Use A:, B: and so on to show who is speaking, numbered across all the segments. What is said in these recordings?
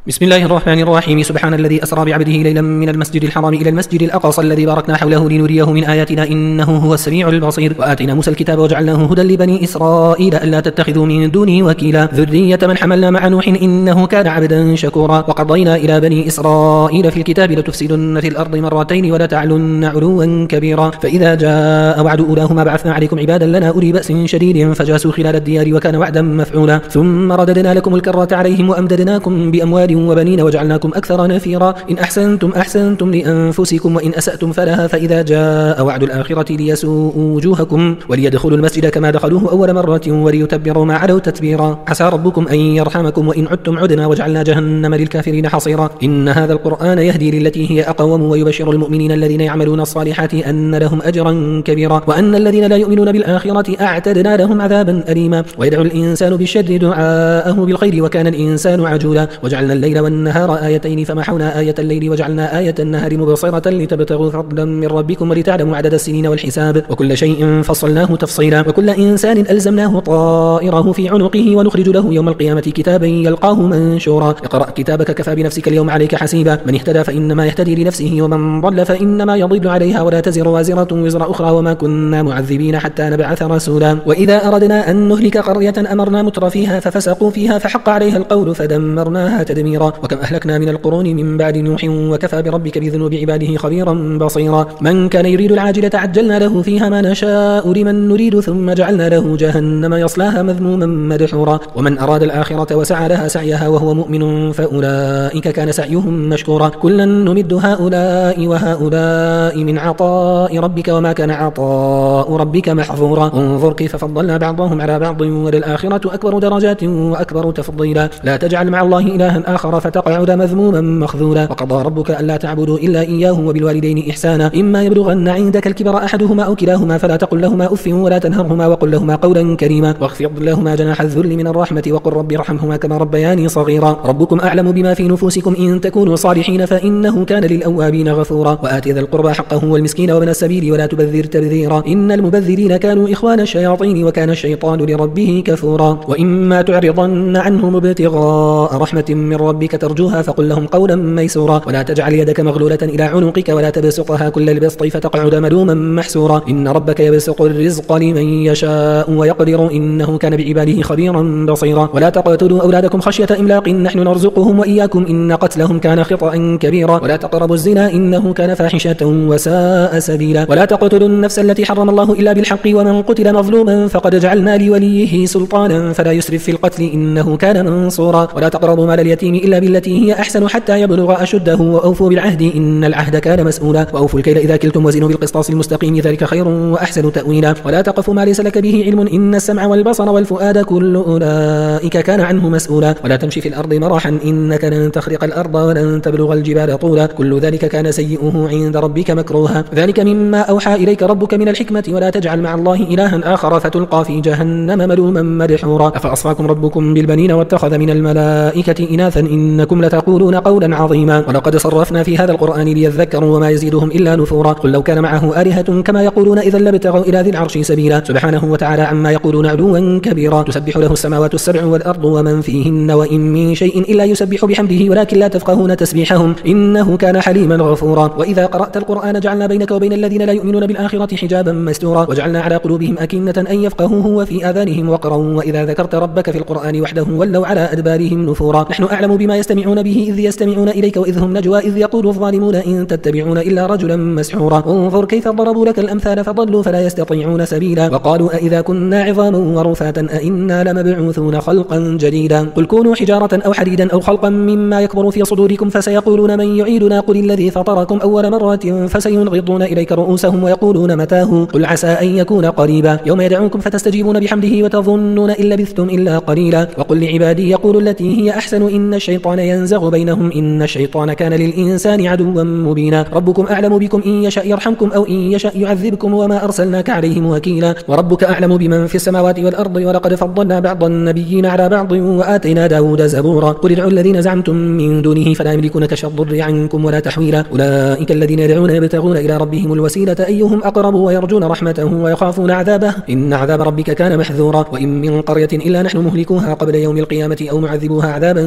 A: بسم الله الرحمن الرحيم. سبحان الذي أسرى بعبده ليلا من المسجد الحرام إلى المسجد الأقصى الذي باركنا حوله لنريه من آياتنا إنه هو السميع البصير. وآتينا موسى الكتاب وجعلناه هدى لبني إسرائيل ألا تتخذوا من دوني وكيلا ذرية من حملنا مع نوح إنه كان عبدا شكورا. وقضينا إلى بني إسرائيل في الكتاب لتفسدن في الأرض مرتين ولتعلن علوا كبيرا. فإذا جاء وعد أولاهما بعثنا عليكم عبادا لنا أولي بأس شديد فجاسوا خلال الديار وكان وعدا مفعولا. ثم رددنا لكم الكرة عليهم وأمددناكم بأموال وبنين وجعلناكم أكثر نفيرا. إن أحسنتم لأنفسكم وإن أسأتم فلها. فإذا جاء وعد الآخرة ليسوءوا وجوهكم وليدخلوا المسجد كما دخلوه أول مرة وليتبروا ما علوا تتبيرا. عسى ربكم أن يرحمكم وإن عدتم عدنا وجعلنا جهنم للكافرين حصيرا. إن هذا القرآن يهدي للتي هي أقوم ويبشر المؤمنين الذين يعملون الصالحات أن لهم أجرا كبيرا وأن الذين لا يؤمنون بالآخرة أعتدنا لهم عذابا أليما. ويدعو الإنسان بالشر دعاءه بالخير وكان الإنسان عجولا. وجعلنا الليل والنهار آيتين فمحونا آية الليل وجعلنا آية النهار مبصرة لتبتغوا فضلا من ربكم ولتعلموا عدد السنين والحساب وكل شيء فصلناه تفصيلا. وكل إنسان ألزمناه طائره في عنقه ونخرج له يوم القيامة كتابا يلقاه منشورا. اقرأ كتابك كفى بنفسك اليوم عليك حسيبا. من اهتدى فإنما يهتدي لنفسه ومن ضل فإنما يضل عليها ولا تزر وازرة وزر أخرى وما كنا معذبين حتى نبعث رسولا. وإذا أردنا أن نهلك قرية أمرنا متر فيها ففسقوا فيها فحق عليها القول فدمرناها تدميرا. وكم أهلكنا من القرون من بعد نوح وكفى بربك بذنوب عباده خبيرا بصيرا. من كان يريد العاجلة عجلنا له فيها ما نشاء لمن نريد ثم جعلنا له جهنم يصلاها مذموما مدحورا. ومن أراد الآخرة وسعى لها سعيها وهو مؤمن فأولئك كان سعيهم مشكورا. كلا نمد هؤلاء وهؤلاء من عطاء ربك وما كان عطاء ربك محظورا. انظر كيف فضلنا بعضهم على بعض وللآخرة أكبر درجات وأكبر تفضيلا. لا تجعل مع الله إلها آخر فتقعد مذموما مخذولا. وقضى ربك ألا تعبدوا إلا إياه وبالوالدين إحسانا. إما يبلغن عندك الكبر أحدهما أو كلاهما فلا تقل لهما أف ولا تنهرهما وقل لهما قولا كريما واخفض لهما جناح الذل من الرحمة وقل رب ارحمهما كما ربياني صغيرا. ربكم أعلم بما في نفوسكم إن تكونوا صالحين فإنه كان للأوابين غفورا. وآت ذا القربى حقه والمسكين وابن السبيل ولا تبذر تبذيرا إن المبذرين كانوا إخوان الشياطين وكان الشيطان لربه كفورا. وإما تعرضن عنهم ابتغاء رحمة من ربك ترجوها فقل لهم قولا ميسورا. ولا تجعل يدك مغلولة إلى عنقك ولا تبسطها كل البسط فتقعد ملوما محسورا. إن ربك يبسط الرزق لمن يشاء ويقدر إنه كان بعباده خبيرا بصيرا. ولا تقتلوا أولادكم خشية إملاق نحن نرزقهم وإياكم إن قتلهم كان خطأ كبيرا. ولا تقربوا الزنا إنه كان فاحشة وساء سبيلا. ولا تقتلوا النفس التي حرم الله إلا بالحق ومن قتل مظلوما فقد جعلنا لوليه سلطانا فلا يسرف في القتل إنه كان منصورا. ولا تقربوا مال اليتيم إلا بالتي هي أحسن حتى يبلغ أشده وأوفوا بالعهد إن العهد كان مسؤولا. وأوفوا الكيل إذا كلتم وزنوا بالقسطاس المستقيم ذلك خير وأحسن تأويلا. ولا تقف ما ليس لك به علم إن السمع والبصر والفؤاد كل أولئك كان عنه مسؤولا. ولا تمشي في الأرض مرحا إنك لن تخرق الأرض ولن تبلغ الجبال طولا كل ذلك كان سيئه عند ربك مكروها. ذلك مما أوحى إليك ربك من الحكمة. ولا تجعل مع الله إلها آخر فتلقى في جهنم ملوما مدحورا. أفأصفاكم ربكم بالبنين واتخذ من الملائكة إناثا إنكم لتقولون قولا عظيما. ولقد صرفنا في هذا القرآن ليذكروا وما يزيدهم إلا نفورا. قل لو كان معه آلهة كما يقولون إذا لابتغوا إلى ذي العرش سبيلا. سبحانه وتعالى عما يقولون علوا كبيرا. تسبح له السماوات السبع والأرض ومن فيهن وإن من شيء إلا يسبح بحمده ولكن لا تفقهون تسبيحهم إنه كان حليما غفورا. وإذا قرأت القرآن جعلنا بينك وبين الذين لا يؤمنون بالآخرة حجابا مستورا وجعلنا على قلوبهم أكنة أن يفقهوه وفي آذانهم وقرا. وإذا ذكرت ربك في القرآن وحده ولوا على أدبارهم نفورا. نحن أعلم بما يستمعون به إذ يستمعون إليك وإذ هم نجوى إذ يقول الظالمون إن تتبعون إلا رجلا مسحورا. انظر كيف ضربوا لك الأمثال فضلوا فلا يستطيعون سبيلا. وقالوا أئذا كنا عظاما ورفاتا أئنا لمبعوثون خلقا جديدا. قل كونوا حجارة أو حديدا أو خلقا مما يكبر في صدوركم فسيقولون من يعيدنا قل الذي فطركم أول مرة فسينغضون إليك رؤوسهم ويقولون متاه قل عسى أن يكون قريبا. يوم يدعوكم فتستجيبون بحمده وتظنون إن لبثتم إلا قليلا. وقل لعبادي يقول التي هي أحسن إن الشيطان ينزغ بينهم إن الشيطان كان للإنسان عدوا مبينا. ربكم أعلم بكم إن يشاء يرحمكم أو إن يشاء يعذبكم وما أرسلناك عليهم وكيلا. وربك أعلم بمن في السماوات والأرض ولقد فضلنا بعض النبيين على بعض وآتينا داود زبورا. قل ادعوا الذين زعمتم من دونه فلا يملكون كشف الضر عنكم ولا تحويلا. أولئك الذين يدعون يبتغون إلى ربهم الوسيلة أيهم أقرب ويرجون رحمته ويخافون عذابه إن عذاب ربك كان محذورا. وإن من قرية إلا نحن مهلكوها قبل يوم القيامة أو معذبوها عذابا شديدا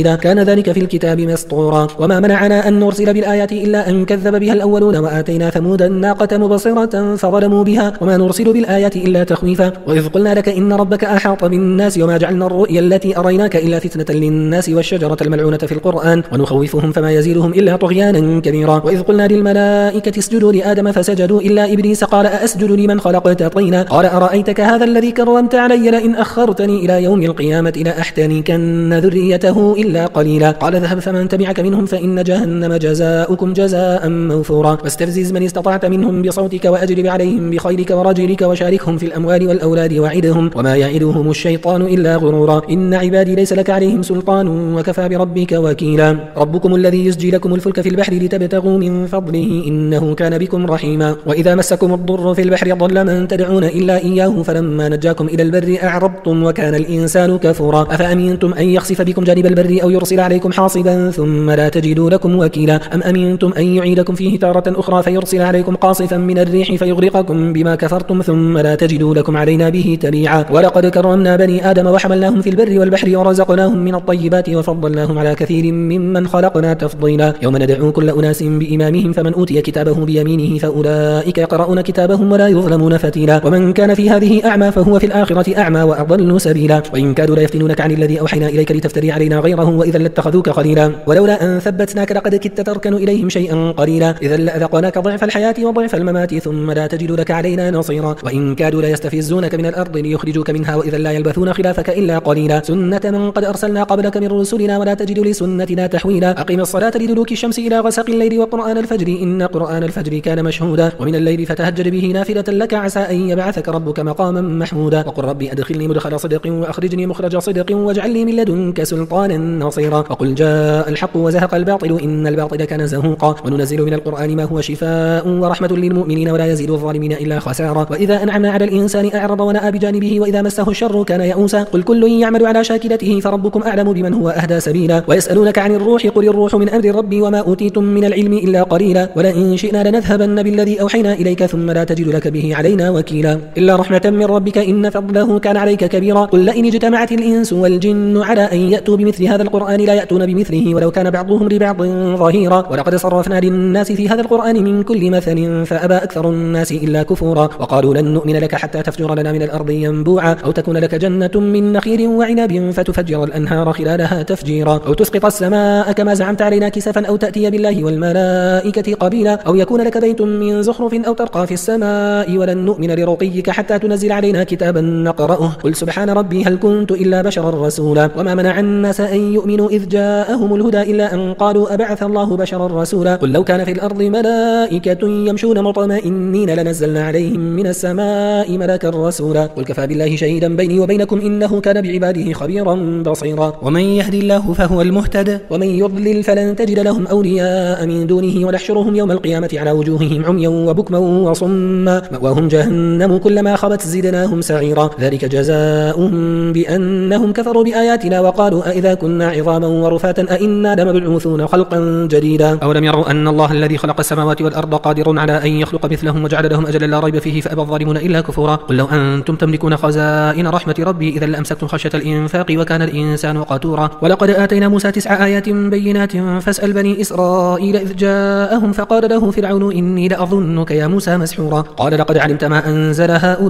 A: شديدا كان ذلك في الكتاب مسطورا وما منعنا أن نرسل بالآيات إلا أن كذب بها الأولون وآتينا ثمود الناقة مبصرة فظلموا بها وما نرسل بالآيات إلا تخويفا وإذ قلنا لك إن ربك أحاط بالناس وما جعلنا الرؤيا التي أريناك إلا فتنة للناس والشجرة الملعونة في القرآن ونخوفهم فما يزيدهم إلا طغيانا كبيرا وإذ قلنا للملائكة اسجدوا لآدم فسجدوا إلا إبليس قال أسجد لمن خلقت طينا قال أرأيتك هذا الذي كرمت علي لئن أخرتني إلى يوم القيامة لأحتنكن ذريته إلا قليلا قال اذهب فمن تبعك منهم فإن جهنم جزاؤكم جزاء موفورا واستفزز من استطعت منهم بصوتك وأجلب عليهم بخيلك ورجلك وشاركهم في الأموال والأولاد وعدهم وما يعدهم الشيطان إلا غرورا إن عبادي ليس لك عليهم سلطان وكفى بربك وكيلا ربكم الذي يسجي لكم الفلك في البحر لتبتغوا من فضله إنه كان بكم رحيما وإذا مسكم الضر في البحر ضل من تدعون إلا إياه فلما نجاكم إلى البر أعرضتم وكان الإنسان كفورا أفأمنتم أن يخسف بكم جانب البر أو يرسل عليكم حاصبا ثم لا تجدوا لكم وكيلا أم أمنتم أن يعيدكم فيه تارة أخرى فيرسل عليكم قاصفا من الريح فيغرقكم بما كفرتم ثم لا تجدوا لكم علينا به تبيعا ولقد كرمنا بني آدم وحملناهم في البر والبحر ورزقناهم من الطيبات وفضلناهم على كثير ممن خلقنا تفضيلا يوم ندعو كل أناس بإمامهم فمن أوتي كتابه بيمينه فأولئك يقرؤون كتابهم ولا يظلمون فتيلا ومن كان في هذه أعمى فهو في الآخرة أعمى وأضل سبيلا وإن كادوا ليفتنونك عن الذي أوحينا إليك لتفتري علينا غيره وإذا لاتخذوك خليلا ولولا أن ثبتناك لقد كدت تركن إليهم شيئا قليلا إذا لأذقناك ضعف الحياة وضعف الممات ثم لا تجد لك علينا نصيرا وإن كادوا ليستفزونك من الأرض ليخرجوك منها وإذا لا يلبثون خلافك إلا قليلا سنة من قد أرسلنا قبلك من رسلنا ولا تجد لسنتنا تحويلا أقم الصلاة لدلوك الشمس إلى غسق الليل وقرآن الفجر إن قرآن الفجر كان مشهودا ومن الليل فتهجد به نافلة لك عسى أن يبعثك ربك مقاما محمودا وقل ربي أدخلني مدخل صدق وأخرجني مخرج صدق واجعل لي من لدنك سلطانا نصيرا وقل جاء الحق وزهق الباطل إن الباطل كان زهوقا وننزل من القرآن ما هو شفاء ورحمة للمؤمنين ولا يزيد الظالمين إلا خسارا وإذا أنعمنا على الإنسان أعرض ونأى بجانبه وإذا مسه الشر كان يئوسا قل كل يعمل على شاكلته فربكم أعلم بمن هو أهدى سبيلا ويسألونك عن الروح قل الروح من أمر ربي وما أوتيتم من العلم إلا قليلا ولئن شئنا لنذهبن بالذي أوحينا إليك ثم لا تجد لك به علينا وكيلا إلا رحمة من ربك إن فضله كان عليك كبيرا قل لئن اجتمعت الإنس والجن على أن يأتوا بمثل هذا القرآن لا يأتون بمثله ولو كان بعضهم لبعض ظهيرا ولقد صرفنا للناس في هذا القرآن من كل مثل فأبى أكثر الناس إلا كفورا وقالوا لن نؤمن لك حتى تفجر لنا من الأرض ينبوعا أو تكون لك جنة من نخيل وعنب فتفجر الأنهار خلالها تفجيرا أو تسقط السماء كما زعمت علينا كسفا أو تأتي بالله والملائكة قبيلا أو يكون لك بيت من زخرف أو ترقى في السماء ولن نؤمن لرقيك حتى تنزل علينا كتابا نقرأه قل سبحان ربي هل كنت إلا بشرا رسولا وما منع الناس أن يؤمنوا إذ جاءهم الهدى إلا أن قالوا أبعث الله بشرا رسولا قل لو كان في الأرض ملائكة يمشون مطمئنين لنزلنا عليهم من السماء ملكا رسولا قل كفى بالله شهيدا بيني وبينكم إنه كان بعباده خبيرا بصيرا ومن يهدي الله فهو المهتد ومن يضلل فلن تجد لهم أولياء من دونه ونحشرهم يوم القيامة على وجوههم عميا وبكما وصما مأواهم جهنم كلما خبت زدناهم سعيرا ذلك جزاؤهم بأنهم كفروا بآياتنا وقالوا أئذا كنا عظاما ورفاتا أئنا لمبعوثون خلقا جديدا أولم يروا أن الله الذي خلق السماوات والأرض قادر على أن يخلق مثلهم وجعل لهم أجلا لا ريب فيه فأبى الظالمون إلا كفورا قل لو أنتم تملكون خزائن رحمة ربي إذا لأمسكتم خشية الإنفاق وكان الإنسان قتورا ولقد آتينا موسى 9 آيات بينات فاسأل بني إسرائيل إذ جاءهم فقال له فرعون إني لأظنك يا موسى مسحورا قال لقد علمت ما أنزل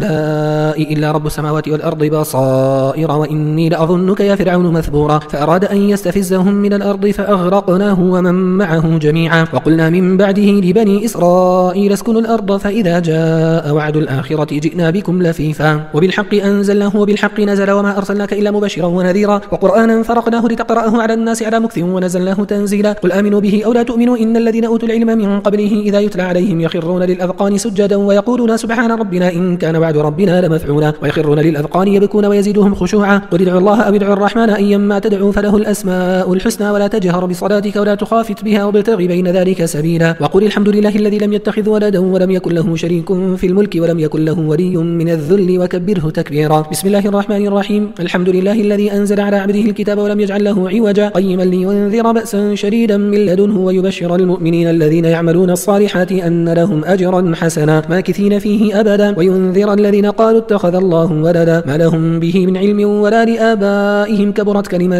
A: هؤلاء إلا رب السماوات والأرض بصائر وإني لأظنك يا فرعون مثبورا فأراد أن يستفزهم من الأرض فأغرقناه ومن معه جميعا وقلنا من بعده لبني إسرائيل اسكنوا الأرض فإذا جاء وعد الآخرة جئنا بكم لفيفا وبالحق أنزلناه وبالحق نزل وما أرسلناك إلا مبشرا ونذيرا وقرآنا فرقناه لتقرأه على الناس على مكث ونزلناه تنزيلا قل آمنوا به أو لا تؤمنوا إن الذين أوتوا العلم من قبله إذا يتلى عليهم يخرون للأذقان سجدا ويقولون سبحان ربنا إن كان وعد ربنا لمفعولا ويخرون للأذقان يبكون ويزيدهم خشوعا قل ادعوا الله أو ادعوا الرحمن أيما تدعوا فله الأسماء الحسنى ولا تجهر بصلاتك ولا تخافت بها وابتغ بين ذلك سبيلا وقل الحمد لله الذي لم يتخذ ولدا ولم يكن له شريك في الملك ولم يكن له ولي من الذل وكبره تكبيرا بسم الله الرحمن الرحيم الحمد لله الذي أنزل على عبده الكتاب ولم يجعل له عوجا قيما لينذر بأسا شديدا من لدنه ويبشر المؤمنين الذين يعملون الصالحات أن لهم أجرا حسنا ماكثين فيه أبدا وينذر الذين قالوا اتخذ الله ولدا ما لهم به من علم ولا لآبائهم كبرت كلمة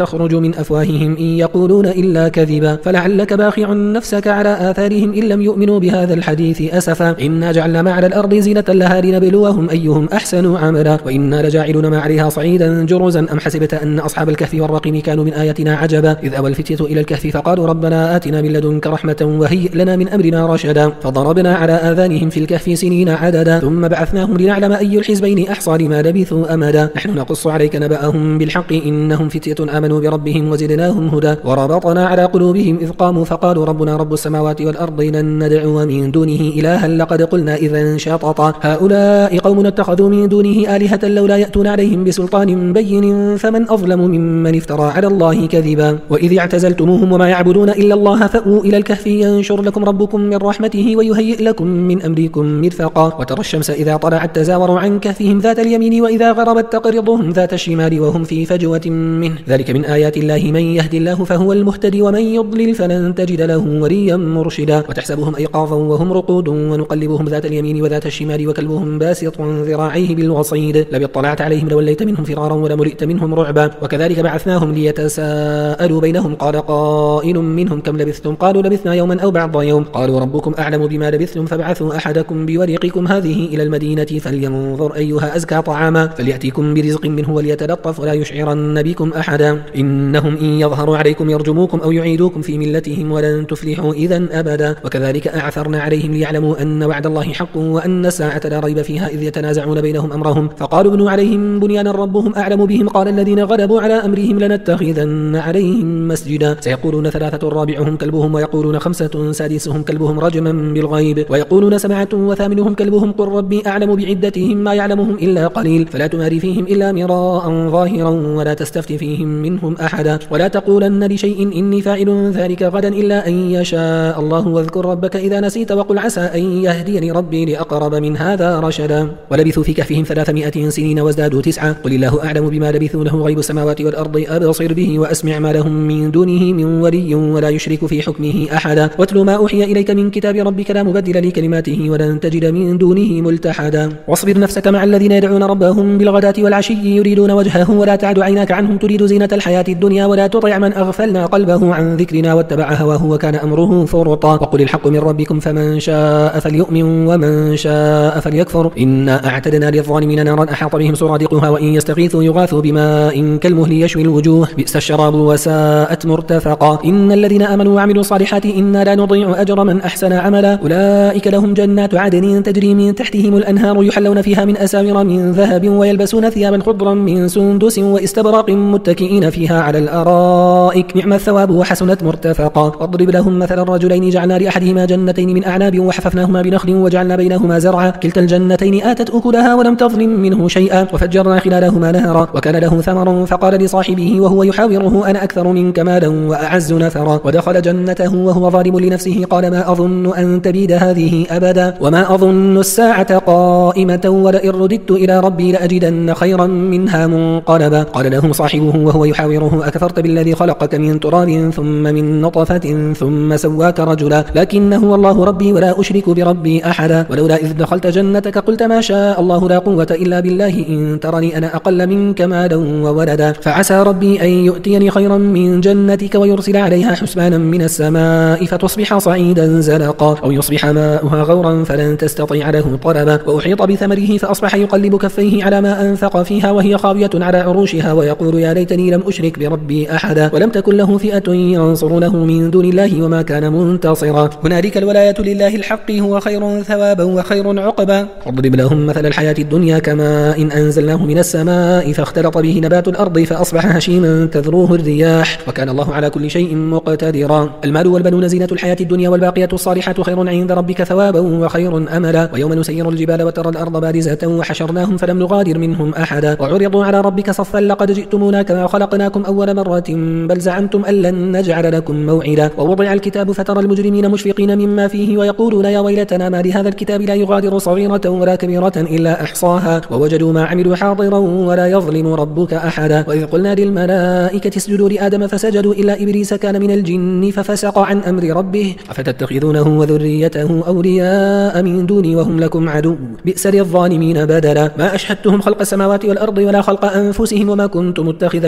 A: تخرج من أفواههم إن يقولون إلا كذبا فلعلك باخع نفسك على آثارهم إن لم يؤمنوا بهذا الحديث أسفا إنا جعلنا ما على الأرض زينة لها لنبلوهم أيهم أحسن عملا وإنا لجاعلون ما عليها صعيدا جرزا أم حسبت أن أصحاب الكهف والرقيم كانوا من آياتنا عجبا إذ أوى الفتية إلى الكهف فقالوا ربنا آتنا من لدنك رحمة وهيئ لنا من أمرنا رشدا فضربنا على آذانهم في الكهف سنين عددا ثم بعثناهم لنعلم أي الحزبين أحصى لما لبثوا أمدا نحن نقص عليك نبأهم بالحق إنهم فتية آمنوا بربهم وزدناهم هدى وربطنا على قلوبهم إذ قاموا فقالوا ربنا رب السماوات والأرض لن ندعو من دونه إلها لقد قلنا إذا شططا هؤلاء قوم اتخذوا من دونه آلهة لولا يأتون عليهم بسلطان بين فمن أظلم ممن افترى على الله كذبا وإذ اعتزلتموهم وما يعبدون إلا الله فأووا إلى الكهف ينشر لكم ربكم من رحمته ويهيئ لكم من أمركم مرفقا وترى الشمس إذا طلعت تزاور عن كهفهم ذات اليمين وإذا غربت تقرضهم ذات الشمال وهم في فجوة منه ذلك من آيات الله من يهدي الله فهو المهتدي ومن يضلل فلن تجد له وليا مرشدا وتحسبهم أيقاظا وهم رقود ونقلبهم ذات اليمين وذات الشمال وكلبهم باسط ذراعيه بالوصيد لو اطلعت عليهم لوليت منهم فرارا ولملئت منهم رعبا وكذلك بعثناهم ليتساءلوا بينهم قال قائل منهم كم لبثتم قالوا لبثنا يوما أو بعض يوم قالوا ربكم أعلم بما لبثتم فابعثوا أحدكم بورقكم هذه إلى المدينة فلينظر أيها أزكى طعاما فليأتيكم برزق منه وليتلطف ولا يشعرن بكم أحدا إنهم إن يظهروا عليكم يرجموكم أو يعيدوكم في ملتهم ولن تفلحوا إذا أبدا وكذلك أعثرنا عليهم ليعلموا أن وعد الله حق وأن الساعة لا ريب فيها إذ يتنازعون بينهم أمرهم فقالوا ابنوا عليهم بنيانا ربهم أعلم بهم قال الذين غلبوا على أمرهم لنتخذن عليهم مسجدا سيقولون ثلاثة رابعهم كلبهم ويقولون خمسة سادسهم كلبهم رجما بالغيب ويقولون سبعة وثامنهم كلبهم قل ربي أعلم بعدتهم ما يعلمهم إلا قليل فلا تماري فيهم إلا مراء ظاهرا ولا تستفت فيهم منهم أحدا ولا تقولن لشيء إني فاعل ذلك غدا إلا أن يشاء الله واذكر ربك إذا نسيت وقل عسى أن يهديني ربي لأقرب من هذا رشدا ولبثوا في كهفهم 300 سنين وازدادوا 9 قل الله أعلم بما لبثوا له غيب السماوات والأرض أبصر به وأسمع ما لهم من دونه من ولي ولا يشرك في حكمه أحدا واتل ما أوحي إليك من كتاب ربك لا مبدل لكلماته ولن تجد من دونه ملتحدا واصبر نفسك مع الذين يدعون ربهم بالغداة والعشي يريدون وجهه ولا تعد عيناك عنهم تريد زينة الحياة الدنيا ولا تطع من أغفلنا قلبه عن ذكرنا واتبع هواه وكان أمره فرطا وقل الحق من ربكم فمن شاء فليؤمن ومن شاء فليكفر إنا أعتدنا للظالمين نارا أحاط بهم سرادقها وإن يستغيثوا يغاثوا بماء كالمهل يشوي الوجوه بئس الشراب وساءت مرتفقا إن الذين آمنوا وعملوا الصالحات إنا لا نضيع أجر من أحسن عملا أولئك لهم جنات عدن تجري من تحتهم الأنهار يحلون فيها من أساور من ذهب ويلبسون ثيابا خضرا من سندس واستبراق متكئين فيها على الأرائك نعم الثواب وحسنت مرتفقا واضرب لهم مثل الرجلين جعلنا لأحدهما جنتين من أعناب وحففناهما بنخل وجعلنا بينهما زرعا كلتا الجنتين آتت أكلها ولم تظلم منه شيئا وفجرنا خلالهما نهرا وكان له ثمر فقال لصاحبه وهو يحاوره أنا أكثر منك مالا وأعز نفرا ودخل جنته وهو ظالم لنفسه قال ما أظن أن تبيد هذه أبدا وما أظن الساعة قائمة ولئن رددت إلى ربي لأجدن خيرا منها منقلبا قال له صاحبه وهو يحاوره أكفرت بالذي خلقك من تراب ثم من نطفة ثم سواك رجلا لكن هو الله ربي ولا أشرك بربي أحدا ولولا إذ دخلت جنتك قلت ما شاء الله لا قوة إلا بالله إن ترني أنا أقل منك مالا وولدا فعسى ربي أن يؤتيني خيرا من جنتك ويرسل عليها حسبانا من السماء فتصبح صعيدا زلقا أو يصبح ماؤها غورا فلن تستطيع له طلبا وأحيط بثمره فأصبح يقلب كفيه على ما أنفق فيها وهي خاوية على عروشها ويقول يا ليتني لم أشرك بربي أحدا ولم تكن له فئة ينصرونه من دون الله وما كان منتصرا هنالك الولاية لله الحق هو خير ثوابا وخير عقبا واضرب لهم مثل الحياة الدنيا كما إن أنزلناه من السماء فاختلط به نبات الأرض فأصبح هشيما تذروه الرياح وكان الله على كل شيء مقتدرا المال والبنون زينة الحياة الدنيا والباقيات الصالحات خير عند ربك ثوابا وخير أملا ويوم نسير الجبال وترى الأرض بارزة وحشرناهم فلم نغادر منهم أحدا وعرضوا على ربك صفا لقد جئتمونا كما خلقناكم أول مرة بل زعمتم أن لن نجعل لكم موعدا ووضع الكتاب فترى المجرمين مشفقين مما فيه ويقولون يا ويلتنا ما لهذا الكتاب لا يغادر صغيرة ولا كبيرة إلا أحصاها ووجدوا ما عملوا حاضرا ولا يظلم ربك أحدا وإذ قلنا للملائكة اسجدوا لآدم فسجدوا إلا إبليس كان من الجن ففسق عن أمر ربه أفتتخذونه وذريته أولياء من دوني وهم لكم عدو بئس للظالمين بدلا ما أشهدتهم خلق السماوات والأرض ولا خلق أنفسهم وما كنت متخذ المضلين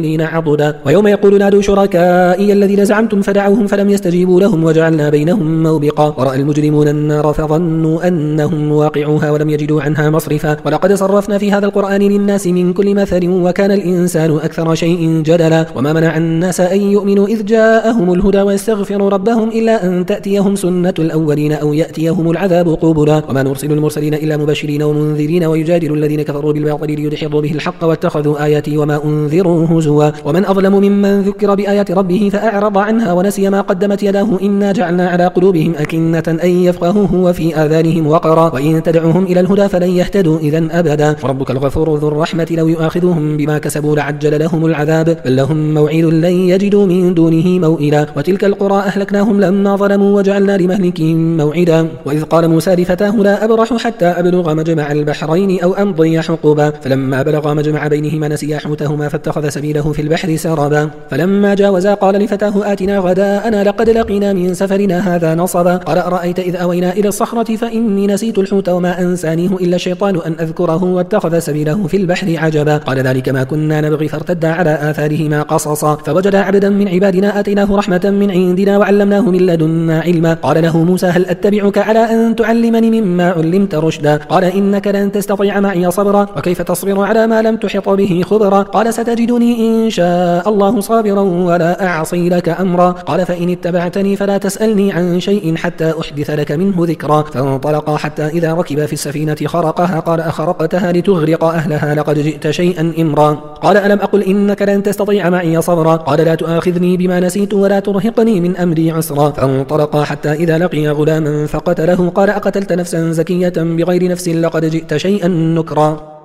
A: الأولين عضدا. ويوم يقول نادوا شركائي الذين زعمتم فدعوهم فلم يستجيبوا لهم وجعلنا بينهم موبقا. ورأى المجرمون النار فظنوا أنهم واقعوها ولم يجدوا عنها مصرفا. ولقد صرفنا في هذا القرآن للناس من كل مثل وكان الإنسان أكثر شيء جدلا. وما منع الناس أن يؤمنوا إذ جاءهم الهدى ويستغفروا ربهم إلا أن تأتيهم سنة الأولين أو يأتيهم العذاب قبلا. وما نرسل المرسلين إلا مبشرين ومنذرين ويجادل الذين كفروا بالباطل ليدحضوا به الحق واتخذوا آياتي وما أنذروا هزوا. ومن أظلم ممن ذكر بآيات ربه فأعرض عنها ونسي ما قدمت يداه إنا جعلنا على قلوبهم أكنة أن يفقهوه وفي آذانهم وقرا وإن تدعوهم إلى الهدى فلن يهتدوا إذا أبدا. وربك الغفور ذو الرحمة لو يؤاخذهم بما كسبوا لعجل لهم العذاب بل لهم موعد لن يجدوا من دونه موئلا. وتلك القرى أهلكناهم لما ظلموا وجعلنا لمهلكهم موعدا. وإذ قال موسى لفتاه لا أبرح حتى أبلغ مجمع البحرين أو أمضي حقوبا. فلما بلغا مجمع بينهما نسيا حوتهما فاتخذ سبيله في البحر سرابا. فلما جاوزا قال لفتاه آتنا غداءنا لقد لقينا من سفرنا هذا نصبا. قال أرأيت إذ أوينا إلى الصخرة فإني نسيت الحوت وما أنسانيه إلا الشيطان أن أذكره واتخذ سبيله في البحر عجبا. قال ذلك ما كنا نبغي فارتدا على آثارهما قصصا. فوجدا عبدا من عبادنا آتيناه رحمة من عندنا وعلمناه من لدنا علما. قال له موسى هل أتبعك على أن تعلمني مما علمت رشدا. قال إنك لن تستطيع معي صبرا وكيف تصبر على ما لم تحط به خبرا. قال ستجدني إن شاء الله صابرا ولا أعصي لك أمرا. قال فإن اتبعتني فلا تسألني عن شيء حتى أحدث لك منه ذكرا. فانطلقا حتى إذا ركبا في السفينة خرقها قال أخرقتها لتغرق أهلها لقد جئت شيئا إمرا. قال ألم أقل إنك لن تستطيع معي صبرا. قال لا تؤاخذني بما نسيت ولا ترهقني من أمري عسرا. فانطلقا حتى إذا لقيا غلاما فقتله قال أقتلت نفسا زكية بغير نفس لقد جئت شيئا نكرا.